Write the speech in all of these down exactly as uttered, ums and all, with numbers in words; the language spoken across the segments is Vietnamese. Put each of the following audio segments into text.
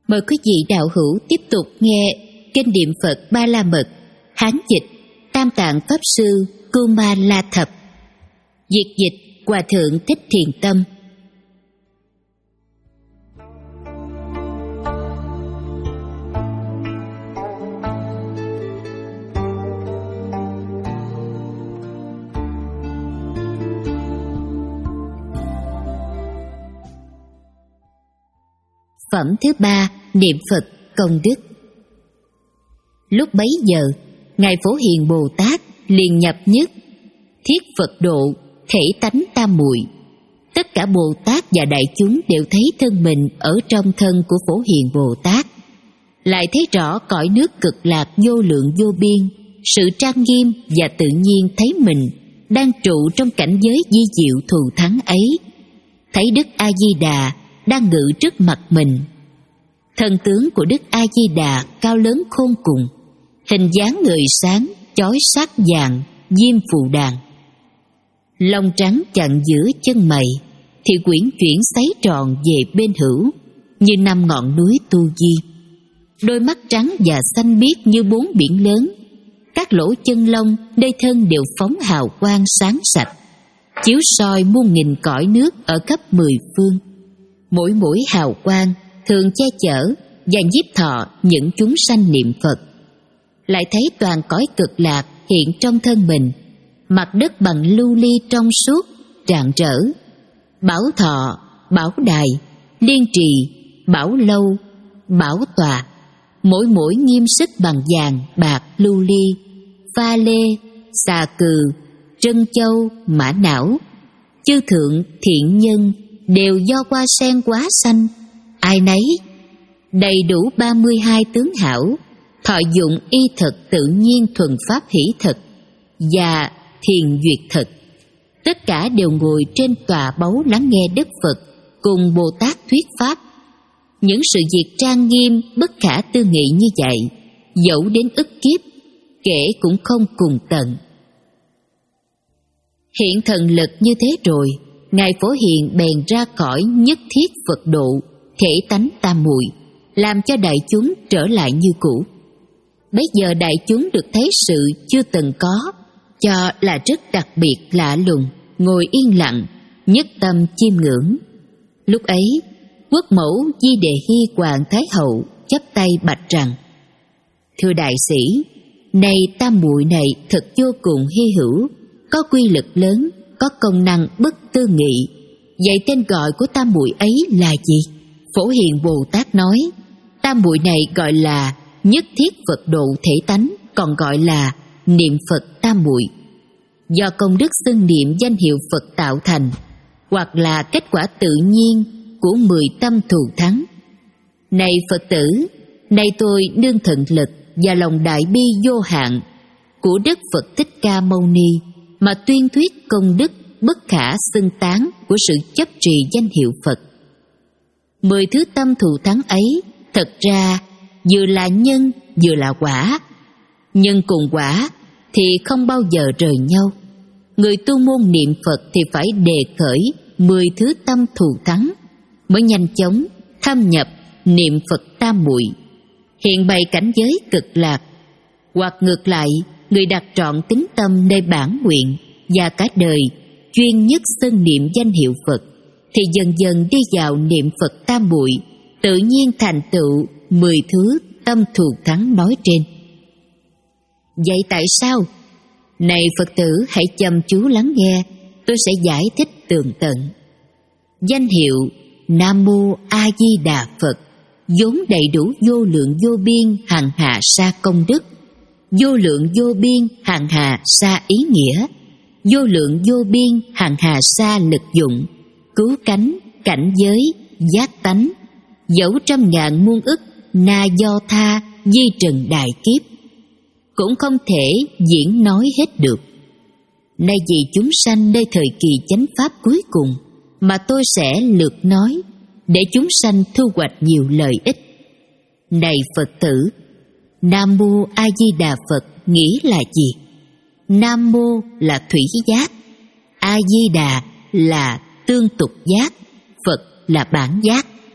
Mời quý vị đạo hữu tiếp tục nghe kênh niệm Phật Ba La Mật, Hán dịch Tam Tạng Pháp Sư Kuma La Thập, dịch dịch Hòa Thượng Thích Thiền Tâm. Phẩm thứ ba, niệm Phật công đức. Lúc bấy giờ, Ngài Phổ Hiền Bồ Tát liền nhập nhất, thiết Phật độ, thể tánh tam muội. Tất cả Bồ Tát và đại chúng đều thấy thân mình ở trong thân của Phổ Hiền Bồ Tát, lại thấy rõ cõi nước cực lạc vô lượng vô biên, sự trang nghiêm và tự nhiên thấy mình đang trụ trong cảnh giới vi diệu thù thắng ấy. Thấy Đức A Di Đà đang ngự trước mặt mình. Thân tướng của Đức A Di Đà cao lớn khôn cùng, hình dáng người sáng, chói sắc vàng, diêm phù đàn. Lông trắng chặn giữa chân mày, thì quyển chuyển xoáy tròn về bên hữu, như năm ngọn núi Tu Di. Đôi mắt trắng và xanh biếc như bốn biển lớn, các lỗ chân lông nơi thân đều phóng hào quang sáng sạch, chiếu soi muôn nghìn cõi nước ở khắp mười phương. Mỗi mỗi hào quang thường che chở và nhiếp thọ những chúng sanh niệm Phật. Lại thấy toàn cõi cực lạc hiện trong thân mình, mặt đất bằng lưu ly trong suốt, rạng rỡ. Bảo thọ, bảo đài, liên trì, bảo lâu, bảo tòa, mỗi mỗi nghiêm sức bằng vàng, bạc, lưu ly, pha lê, xà cừ, trân châu, mã não. Chư thượng, thiện nhân đều do hoa sen quá xanh, ai nấy đầy đủ ba mươi hai tướng hảo, thọ dụng y thực tự nhiên thuần pháp hỷ thực và thiền duyệt thực. Tất cả đều ngồi trên tòa báu lắng nghe Đức Phật cùng Bồ Tát thuyết pháp. Những sự việc trang nghiêm bất khả tư nghị như vậy, dẫu đến ức kiếp, kể cũng không cùng tận. Hiện thần lực như thế rồi, Ngài Phổ Hiền bèn ra khỏi nhất thiết Phật độ, thể tánh tam muội, làm cho đại chúng trở lại như cũ. Bấy giờ đại chúng được thấy sự chưa từng có, cho là rất đặc biệt lạ lùng, ngồi yên lặng, nhất tâm chiêm ngưỡng. Lúc ấy, quốc mẫu Di Đề Hy Hoàng Thái Hậu chắp tay bạch rằng: Thưa đại sĩ, này tam muội này thật vô cùng hy hữu, có quy lực lớn, có công năng bất tư nghị. Vậy tên gọi của tam muội ấy là gì? Phổ Hiền Bồ Tát nói: tam muội này gọi là nhất thiết Phật độ thể tánh, còn gọi là niệm Phật tam muội. Do công đức xưng niệm danh hiệu Phật tạo thành, hoặc là kết quả tự nhiên của mười tâm thù thắng. Này Phật tử, nay tôi nương thần lực và lòng đại bi vô hạn của Đức Phật Thích Ca Mâu Ni mà tuyên thuyết công đức bất khả xưng tán của sự chấp trì danh hiệu Phật. Mười thứ tâm thù thắng ấy thật ra vừa là nhân vừa là quả. Nhân cùng quả thì không bao giờ rời nhau. Người tu môn niệm Phật thì phải đề khởi mười thứ tâm thù thắng mới nhanh chóng thâm nhập niệm Phật tam muội, hiện bày cảnh giới cực lạc. Hoặc ngược lại, người đặt trọn tín tâm nơi bản nguyện và cả đời chuyên nhất xưng niệm danh hiệu Phật, thì dần dần đi vào niệm Phật tam muội, tự nhiên thành tựu mười thứ tâm thù thắng nói trên. Vậy tại sao? Này Phật tử, hãy chăm chú lắng nghe, tôi sẽ giải thích tường tận. Danh hiệu Nam Mô A Di Đà Phật vốn đầy đủ vô lượng vô biên hằng hà sa công đức, vô lượng vô biên hằng hà sa ý nghĩa, vô lượng vô biên hằng hà sa lực dụng, cứu cánh, cảnh giới, giác tánh, dẫu trăm ngàn muôn ức na do tha di trần đại kiếp, cũng không thể diễn nói hết được. Nay vì chúng sanh nơi thời kỳ chánh pháp cuối cùng mà tôi sẽ lược nói, để chúng sanh thu hoạch nhiều lợi ích. Này Phật tử, Nam Mô A Di Đà Phật nghĩa là gì? Nam Mô là thủy giác, A Di Đà là tương tục giác, Phật là bản giác.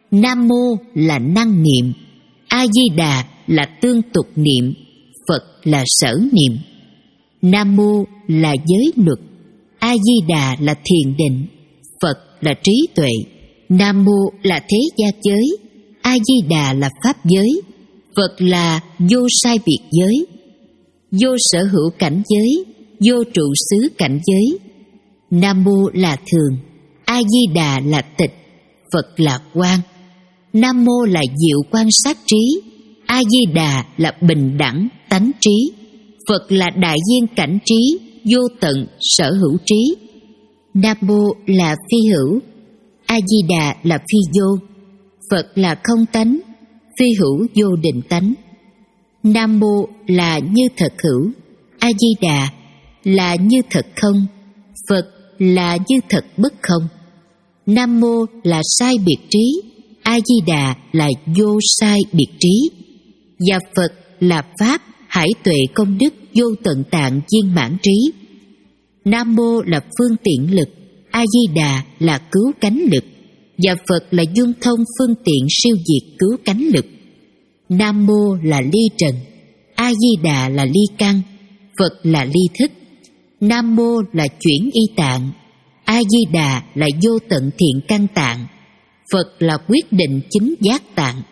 Nam Mô là năng niệm, A Di Đà là tương tục niệm, Phật là sở niệm. Nam Mô là giới luật, A Di Đà là thiền định, Phật là trí tuệ. Nam Mô là thế gian giới, A Di Đà là pháp giới, Phật là vô sai biệt giới. Vô sở hữu cảnh giới, vô trụ xứ cảnh giới. Nam Mô là thường, A Di Đà là tịch, Phật là quang. Nam Mô là diệu quan sát trí, A Di Đà là bình đẳng tánh trí, Phật là đại viên cảnh trí, vô tận sở hữu trí. Nam Mô là phi hữu, A Di Đà là phi vô, Phật là không tánh, phi hữu vô định tánh. Nam Mô là như thật hữu, A Di Đà là như thật không, Phật là như thật bất không. Nam Mô là sai biệt trí, A Di Đà là vô sai biệt trí, và Phật là pháp hải tuệ công đức vô tận tạng viên mãn trí. Nam Mô là phương tiện lực, A Di Đà là cứu cánh lực, và Phật là dung thông phương tiện siêu diệt cứu cánh lực. Nam Mô là ly trần, A Di Đà là ly căn, Phật là ly thức. Nam Mô là chuyển y tạng, A Di Đà là vô tận thiện căn tạng, Phật là quyết định chính giác tạng.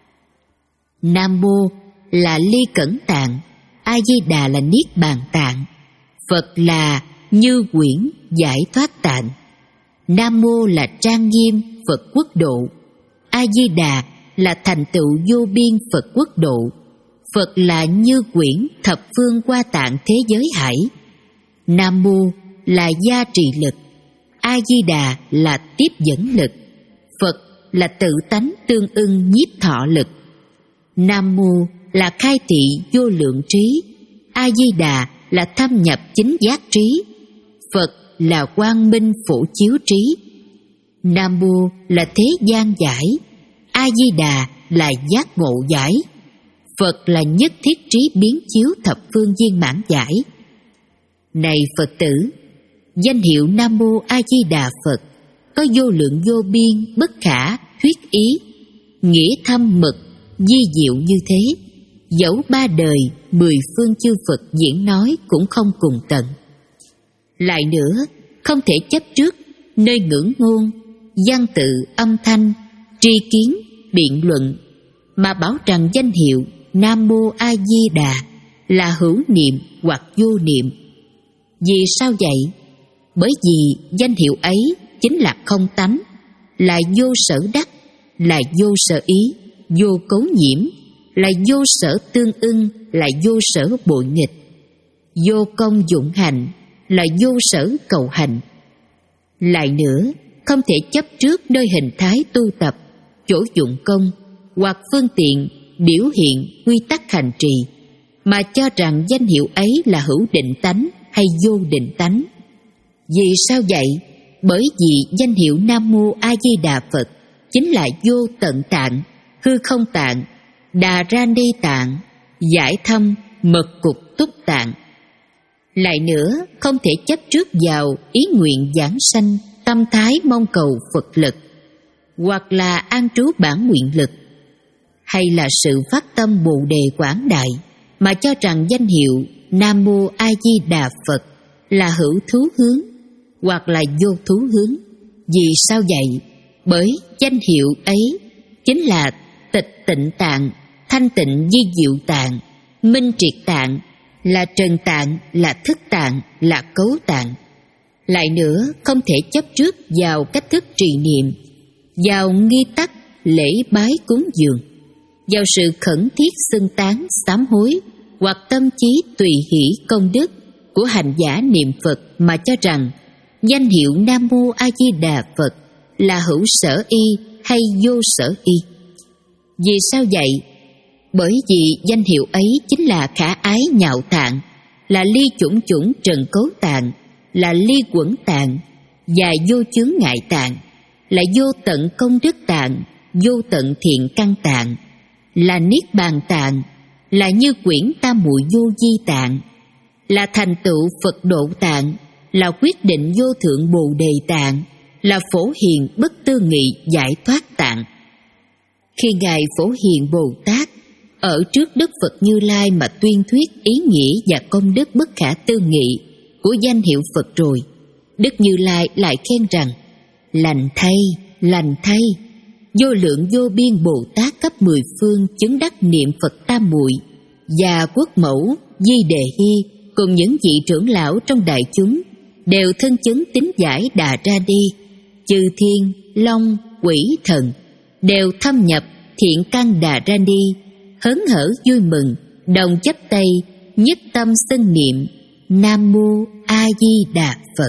Nam Mô là ly cẩn tạng, A Di Đà là niết bàn tạng, Phật là như quyển giải thoát tạng. Nam Mô là trang nghiêm Phật quốc độ, A Di Đà là thành tựu vô biên Phật quốc độ, Phật là như quyển thập phương qua tạng thế giới hải. Nam Mô là gia trì lực, A Di Đà là tiếp dẫn lực, Phật là tự tánh tương ưng nhiếp thọ lực. Nam Mô là khai thị vô lượng trí, A Di Đà là thâm nhập chính giác trí, Phật là quang minh phổ chiếu trí. Nam Mô là thế gian giải, A Di Đà là giác ngộ giải, Phật là nhất thiết trí biến chiếu thập phương viên mãn giải. Này Phật tử, danh hiệu Nam Mô A Di Đà Phật có vô lượng vô biên bất khả thuyết ý, nghĩa thâm mật di diệu như thế, dẫu ba đời mười phương chư Phật diễn nói cũng không cùng tận. Lại nữa, không thể chấp trước nơi ngữ ngôn, văn tự, âm thanh, tri kiến, biện luận mà bảo rằng danh hiệu Nam Mô A Di Đà là hữu niệm hoặc vô niệm. Vì sao vậy? Bởi vì danh hiệu ấy chính là không tánh, là vô sở đắc, là vô sở ý, vô cấu nhiễm, là vô sở tương ưng, là vô sở bội nghịch, vô công dụng hành, là vô sở cầu hành. Lại nữa, không thể chấp trước nơi hình thái tu tập, chỗ dụng công hoặc phương tiện biểu hiện quy tắc hành trì mà cho rằng danh hiệu ấy là hữu định tánh hay vô định tánh. Vì sao vậy? Bởi vì danh hiệu Nam Mô A Di Đà Phật chính là vô tận tạng, hư không tạng, đà ra ni tạng, giải thâm mật cục túc tạng. Lại nữa, không thể chấp trước vào ý nguyện giảng sanh, tâm thái mong cầu Phật lực, hoặc là an trú bản nguyện lực, hay là sự phát tâm bồ đề quảng đại mà cho rằng danh hiệu Nam Mô A Di Đà Phật là hữu thú hướng hoặc là vô thú hướng. Vì sao vậy? Bởi danh hiệu ấy chính là tịch tịnh tạng, thanh tịnh di diệu tạng, minh triệt tạng, là trần tạng, là thức tạng, là cấu tạng. Lại nữa, không thể chấp trước vào cách thức trì niệm, vào nghi tắc lễ bái cúng dường, vào sự khẩn thiết xưng tán sám hối hoặc tâm trí tùy hỷ công đức của hành giả niệm Phật mà cho rằng danh hiệu Nam Mô A Di Đà Phật là hữu sở y hay vô sở y. Vì sao vậy? Bởi vì danh hiệu ấy chính là khả ái nhạo tạng, là ly chủng chủng trần cấu tạng, là ly quẩn tạng và vô chướng ngại tạng, là vô tận công đức tạng, vô tận thiện căn tạng, là niết bàn tạng, là như quyển tam muội vô vi tạng, là thành tựu Phật độ tạng, là quyết định vô thượng bồ đề tạng, là phổ hiền bất tư nghị giải thoát tạng. Khi Ngài Phổ Hiền Bồ Tát ở trước Đức Phật Như Lai mà tuyên thuyết ý nghĩa và công đức bất khả tư nghị của danh hiệu Phật rồi, Đức Như Lai lại khen rằng: lành thay, lành thay, vô lượng vô biên Bồ Tát cấp mười phương chứng đắc niệm Phật Tam Muội và Quốc Mẫu Di Đề Hy cùng những vị trưởng lão trong đại chúng đều thân chứng tín giải Đà Ra Đi. Chư thiên, long, quỷ, thần đều thâm nhập thiện căn Đà Ra Đi, hớn hở vui mừng, đồng chắp tay, nhất tâm xưng niệm Nam Mô A Di Đà Phật.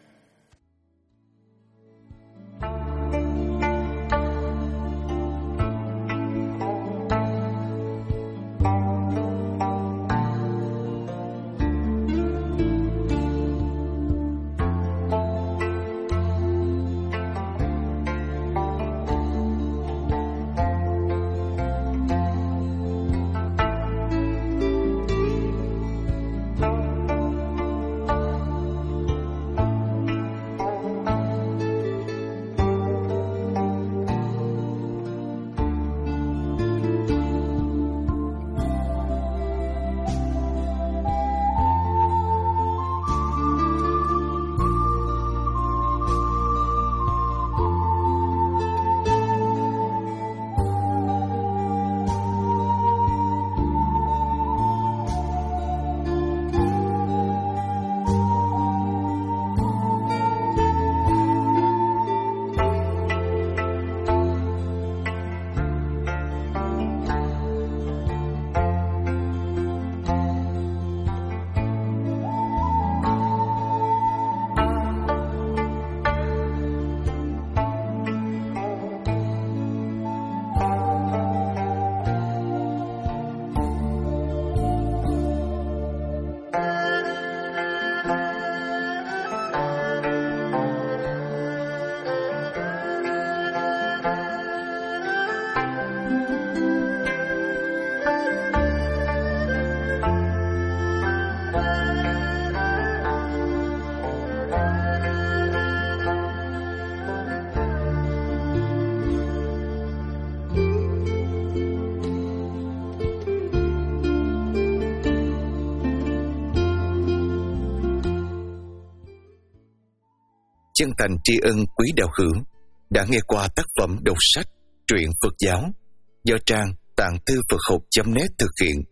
Chân thành tri ân quý đạo hữu đã nghe qua tác phẩm đọc sách Truyện Phật Giáo do trang tạng thư Phật học chấm net thực hiện.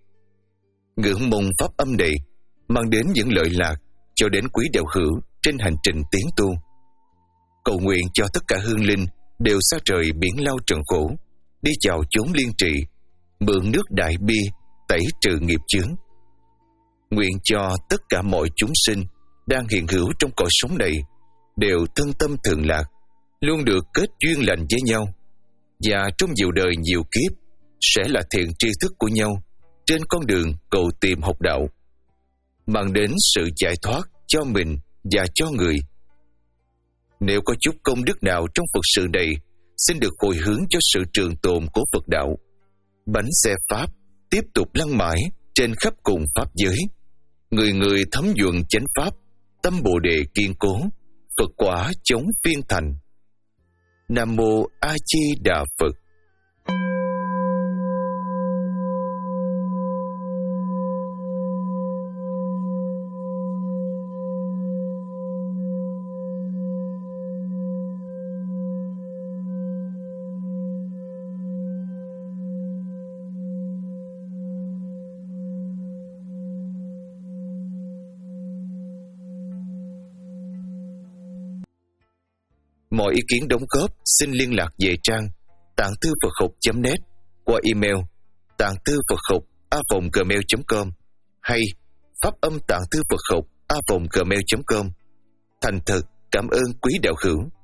Ngưỡng mong pháp âm này mang đến những lợi lạc cho đến quý đạo hữu trên hành trình tiến tu. Cầu nguyện cho tất cả hương linh đều xa trời biển lao trần khổ, đi vào chốn liên trị, mượn nước đại bi tẩy trừ nghiệp chướng. Nguyện cho tất cả mọi chúng sinh đang hiện hữu trong cõi sống này đều thân tâm thường lạc, luôn được kết duyên lành với nhau, và trong nhiều đời nhiều kiếp sẽ là thiện tri thức của nhau trên con đường cầu tìm học đạo, mang đến sự giải thoát cho mình và cho người. Nếu có chút công đức nào trong Phật sự này, xin được hồi hướng cho sự trường tồn của Phật đạo. Bánh xe Pháp tiếp tục lăn mãi trên khắp cùng Pháp giới, người người thấm nhuận chánh Pháp, tâm Bồ Đề kiên cố, Phật quả chống phiên thành. Nam Mô A Di Đà Phật. Mọi ý kiến đóng góp xin liên lạc về trang tạng thư Phật học chấm net qua email tạng thư Phật học a vòng gmail chấm com hay pháp âm tạng thư Phật học a vòng gmail chấm com. Thành thật cảm ơn quý đạo hữu.